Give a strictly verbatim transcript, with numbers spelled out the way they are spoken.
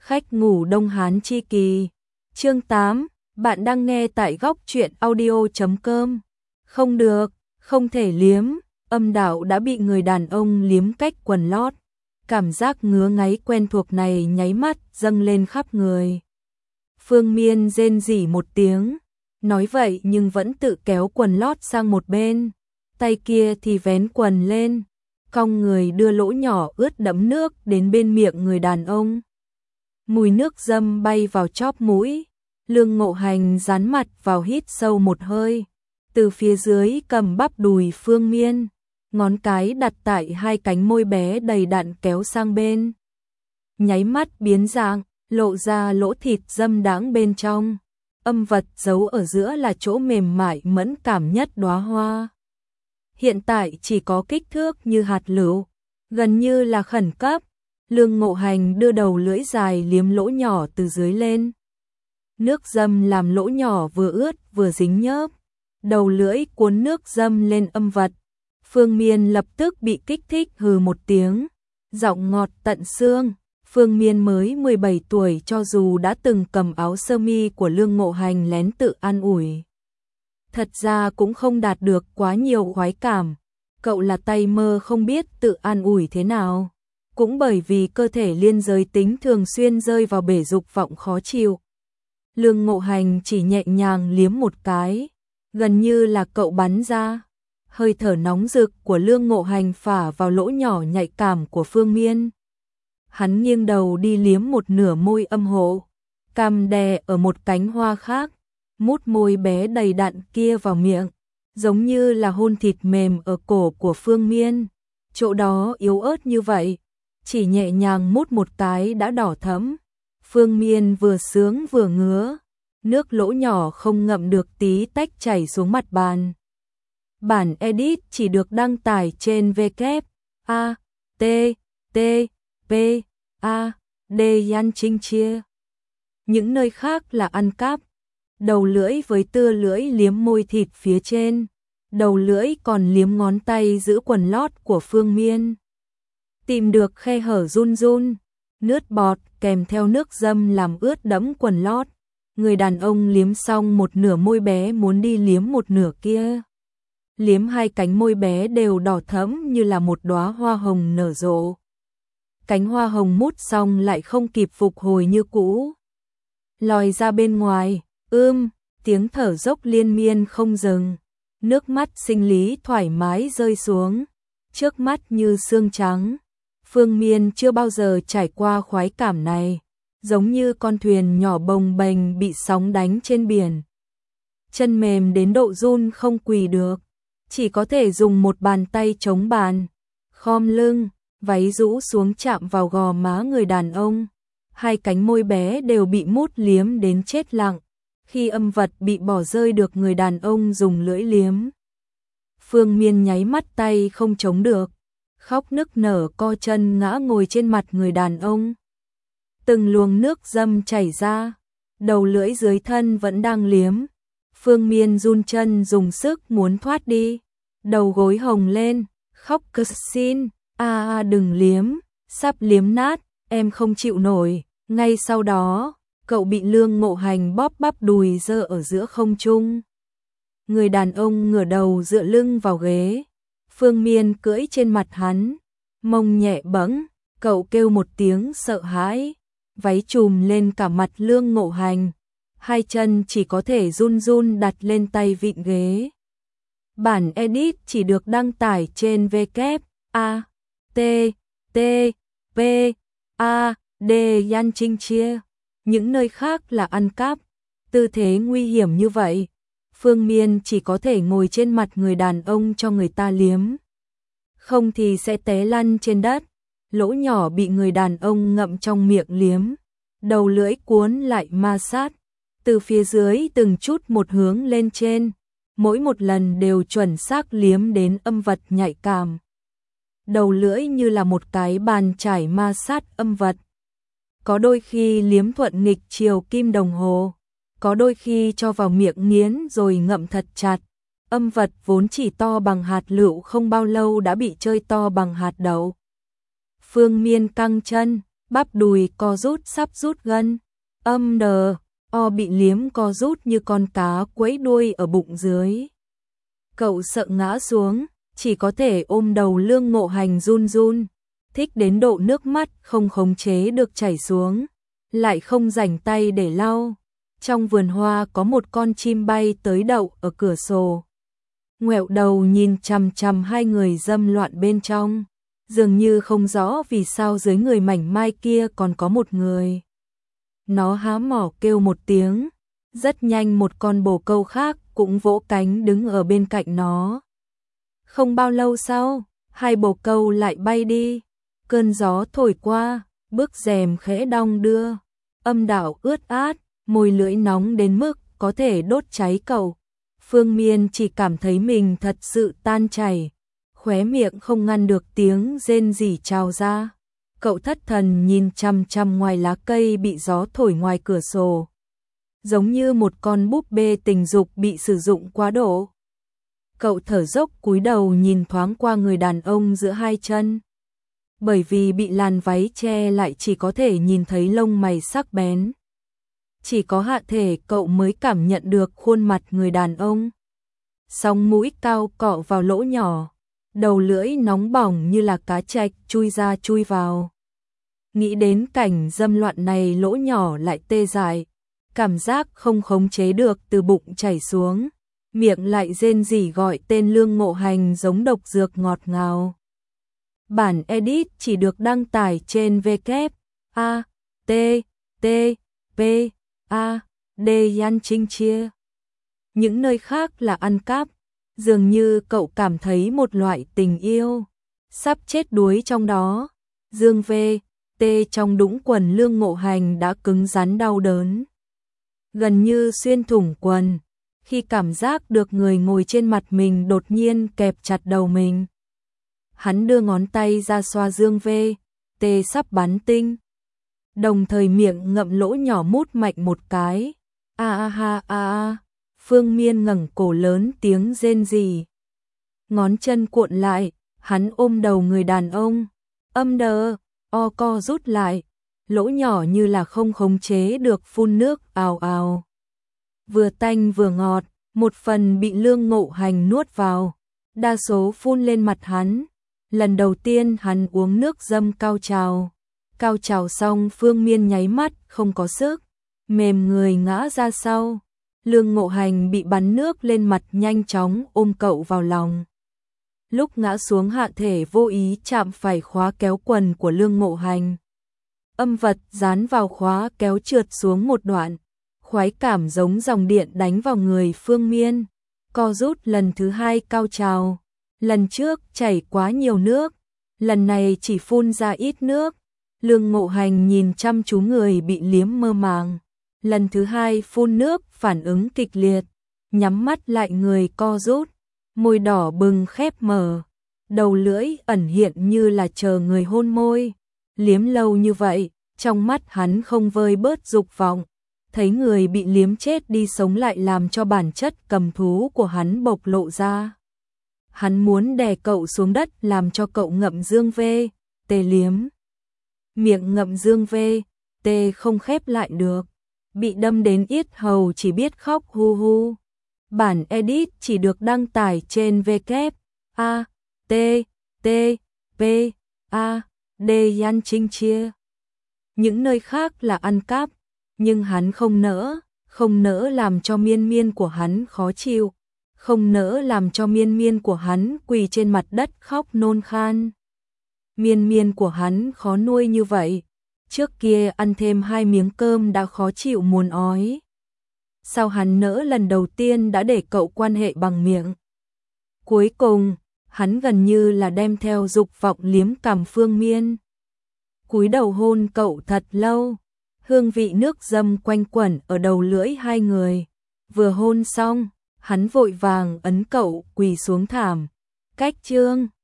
Khách ngủ Đông Hán chi kỳ. Chương tám, bạn đang nghe tại góc truyện audio chấm com. Không được, không thể liếm, âm đạo đã bị người đàn ông liếm cách quần lót. Cảm giác ngứa ngáy quen thuộc này nháy mắt dâng lên khắp người. Phương Miên rên rỉ một tiếng, nói vậy nhưng vẫn tự kéo quần lót sang một bên, tay kia thì vén quần lên, cong người đưa lỗ nhỏ ướt đẫm nước đến bên miệng người đàn ông. Mùi nước dâm bay vào chóp mũi, Lương Ngộ Hành dán mặt vào hít sâu một hơi, từ phía dưới cầm bắp đùi Phương Miên, ngón cái đặt tại hai cánh môi bé đầy đặn kéo sang bên. Nháy mắt biến dạng, lộ ra lỗ thịt dâm đáng bên trong, âm vật giấu ở giữa là chỗ mềm mại mẫn cảm nhất đóa hoa. Hiện tại chỉ có kích thước như hạt lựu, gần như là khẩn cấp. Lương Ngộ Hành đưa đầu lưỡi dài liếm lỗ nhỏ từ dưới lên. Nước dâm làm lỗ nhỏ vừa ướt vừa dính nhớp, đầu lưỡi cuốn nước dâm lên âm vật. Phương Miên lập tức bị kích thích hừ một tiếng, giọng ngọt tận xương. Phương Miên mới mười bảy tuổi, cho dù đã từng cầm áo sơ mi của Lương Ngộ Hành lén tự an ủi, thật ra cũng không đạt được quá nhiều khoái cảm. Cậu là tay mơ không biết tự an ủi thế nào. Cũng bởi vì cơ thể liên giới tính thường xuyên rơi vào bể dục vọng khó chịu. Lương Ngộ Hành chỉ nhẹ nhàng liếm một cái, gần như là cậu bắn ra. Hơi thở nóng rực của Lương Ngộ Hành phả vào lỗ nhỏ nhạy cảm của Phương Miên. Hắn nghiêng đầu đi liếm một nửa môi âm hộ, cằm đè ở một cánh hoa khác, mút môi bé đầy đặn kia vào miệng, giống như là hôn thịt mềm ở cổ của Phương Miên. Chỗ đó yếu ớt như vậy, chỉ nhẹ nhàng mút một cái đã đỏ thẫm. Phương Miên vừa sướng vừa ngứa, nước lỗ nhỏ không ngậm được tí tách chảy xuống mặt bàn. Bản edit chỉ được đăng tải trên W A T T P A D Yan Trinh Chia. Những nơi khác là ăn cắp. Đầu lưỡi với tưa lưỡi liếm môi thịt phía trên, đầu lưỡi còn liếm ngón tay giữ quần lót của Phương Miên. Tìm được khe hở run run, nước bọt kèm theo nước dâm làm ướt đẫm quần lót. Người đàn ông liếm xong một nửa môi bé muốn đi liếm một nửa kia. Liếm hai cánh môi bé đều đỏ thẫm như là một đóa hoa hồng nở rộ. Cánh hoa hồng mút xong lại không kịp phục hồi như cũ, lòi ra bên ngoài, ưm, tiếng thở dốc liên miên không dừng. Nước mắt sinh lý thoải mái rơi xuống, trước mắt như xương trắng. Phương Miên chưa bao giờ trải qua khoái cảm này, giống như con thuyền nhỏ bồng bềnh bị sóng đánh trên biển. Chân mềm đến độ run không quỳ được, chỉ có thể dùng một bàn tay chống bàn, khom lưng, váy rũ xuống chạm vào gò má người đàn ông. Hai cánh môi bé đều bị mút liếm đến chết lặng. Khi âm vật bị bỏ rơi được người đàn ông dùng lưỡi liếm. Phương Miên nháy mắt tay không chống được, khóc nức nở co chân ngã ngồi trên mặt người đàn ông. Từng luồng nước dâm chảy ra, đầu lưỡi dưới thân vẫn đang liếm. Phương Miên run chân dùng sức muốn thoát đi, đầu gối hồng lên, khóc cực xin, a a đừng liếm, sắp liếm nát, em không chịu nổi. Ngay sau đó, cậu bị Lương Ngộ Hành bóp bắp đùi giơ ở giữa không trung. Người đàn ông ngửa đầu dựa lưng vào ghế, Phương Miên cưỡi trên mặt hắn, mông nhẹ bẫng, cậu kêu một tiếng sợ hãi, váy trùm lên cả mặt Lương Ngộ Hành, hai chân chỉ có thể run run đặt lên tay vịn ghế. Bản edit chỉ được đăng tải trên W A T T P A D Yan Trinh Chia. Những nơi khác là ăn cắp. Tư thế nguy hiểm như vậy, Phương Miên chỉ có thể ngồi trên mặt người đàn ông cho người ta liếm, không thì sẽ té lăn trên đất. Lỗ nhỏ bị người đàn ông ngậm trong miệng liếm, đầu lưỡi cuốn lại ma sát, từ phía dưới từng chút một hướng lên trên, mỗi một lần đều chuẩn xác liếm đến âm vật nhạy cảm. Đầu lưỡi như là một cái bàn chải ma sát âm vật. Có đôi khi liếm thuận nghịch chiều kim đồng hồ, có đôi khi cho vào miệng nghiến rồi ngậm thật chặt. Âm vật vốn chỉ to bằng hạt lựu không bao lâu đã bị chơi to bằng hạt đậu. Phương Miên căng chân, bắp đùi co rút sắp rút gân, âm đờ, o bị liếm co rút như con cá quẫy đuôi ở bụng dưới. Cậu sợ ngã xuống, chỉ có thể ôm đầu Lương Ngộ Hành run run, thích đến độ nước mắt không khống chế được chảy xuống, lại không rảnh tay để lau. Trong vườn hoa có một con chim bay tới đậu ở cửa sổ, ngoẹo đầu nhìn chằm chằm hai người dâm loạn bên trong, dường như không rõ vì sao dưới người mảnh mai kia còn có một người. Nó há mỏ kêu một tiếng, rất nhanh một con bồ câu khác cũng vỗ cánh đứng ở bên cạnh nó. Không bao lâu sau, hai bồ câu lại bay đi, cơn gió thổi qua, bức rèm khẽ đong đưa, âm đạo ướt át, môi lưỡi nóng đến mức có thể đốt cháy cậu. Phương Miên chỉ cảm thấy mình thật sự tan chảy, khóe miệng không ngăn được tiếng rên rỉ trào ra. Cậu thất thần nhìn chằm chằm ngoài lá cây bị gió thổi ngoài cửa sổ, giống như một con búp bê tình dục bị sử dụng quá độ. Cậu thở dốc cúi đầu nhìn thoáng qua người đàn ông giữa hai chân. Bởi vì bị làn váy che lại chỉ có thể nhìn thấy lông mày sắc bén. Chỉ có hạ thể cậu mới cảm nhận được khuôn mặt người đàn ông. Sóng mũi cao cọ vào lỗ nhỏ, đầu lưỡi nóng bỏng như là cá trạch chui ra chui vào. Nghĩ đến cảnh dâm loạn này lỗ nhỏ lại tê dại, cảm giác không khống chế được từ bụng chảy xuống, miệng lại rên rỉ gọi tên Lương Ngộ Hành giống độc dược ngọt ngào. Bản edit chỉ được đăng tải trên W A T T P A D Yan Trinh Chia. Những nơi khác là ăn cắp, dường như cậu cảm thấy một loại tình yêu sắp chết đuối trong đó. Dương V T trong đũng quần Lương Ngộ Hành đã cứng rắn đau đớn, gần như xuyên thủng quần, khi cảm giác được người ngồi trên mặt mình đột nhiên kẹp chặt đầu mình. Hắn đưa ngón tay ra xoa Dương V T sắp bắn tinh, đồng thời miệng ngậm lỗ nhỏ mút mạnh một cái. A a ha a a. Phương Miên ngẩng cổ lớn tiếng rên rỉ. Ngón chân cuộn lại, hắn ôm đầu người đàn ông, âm đờ, o co rút lại, lỗ nhỏ như là không khống chế được phun nước ào ào. Vừa tanh vừa ngọt, một phần bị Lương Ngộ Hành nuốt vào, đa số phun lên mặt hắn. Lần đầu tiên hắn uống nước dâm cao trào. Cao trào xong Phương Miên nháy mắt không có sức, mềm người ngã ra sau. Lương Ngộ Hành bị bắn nước lên mặt nhanh chóng ôm cậu vào lòng. Lúc ngã xuống hạ thể vô ý chạm phải khóa kéo quần của Lương Ngộ Hành. Âm vật dán vào khóa kéo trượt xuống một đoạn. Khoái cảm giống dòng điện đánh vào người Phương Miên. Co rút lần thứ hai cao trào. Lần trước chảy quá nhiều nước, lần này chỉ phun ra ít nước. Lương Ngộ Hành nhìn chăm chú người bị liếm mơ màng. Lần thứ hai phun nước phản ứng kịch liệt, nhắm mắt lại người co rút, môi đỏ bừng khép mở, đầu lưỡi ẩn hiện như là chờ người hôn môi. Liếm lâu như vậy, trong mắt hắn không vơi bớt dục vọng, thấy người bị liếm chết đi sống lại làm cho bản chất cầm thú của hắn bộc lộ ra. Hắn muốn đè cậu xuống đất làm cho cậu ngậm Dương V T liếm. Miệng ngậm Dương V T không khép lại được, bị đâm đến yết hầu chỉ biết khóc hu hu. Bản edit chỉ được đăng tải trên W A T T P A D Yan Trinh Chia. Những nơi khác là ăn cắp, nhưng hắn không nỡ, không nỡ làm cho miên miên của hắn khó chịu, không nỡ làm cho miên miên của hắn quỳ trên mặt đất khóc nôn khan. Miên miên của hắn khó nuôi như vậy, trước kia ăn thêm hai miếng cơm đã khó chịu muốn ói. Sao hắn nỡ lần đầu tiên đã để cậu quan hệ bằng miệng. Cuối cùng, hắn gần như là đem theo dục vọng liếm cằm Phương Miên. Cúi đầu hôn cậu thật lâu, hương vị nước dâm quanh quẩn ở đầu lưỡi hai người. Vừa hôn xong, hắn vội vàng ấn cậu quỳ xuống thảm. Cách chương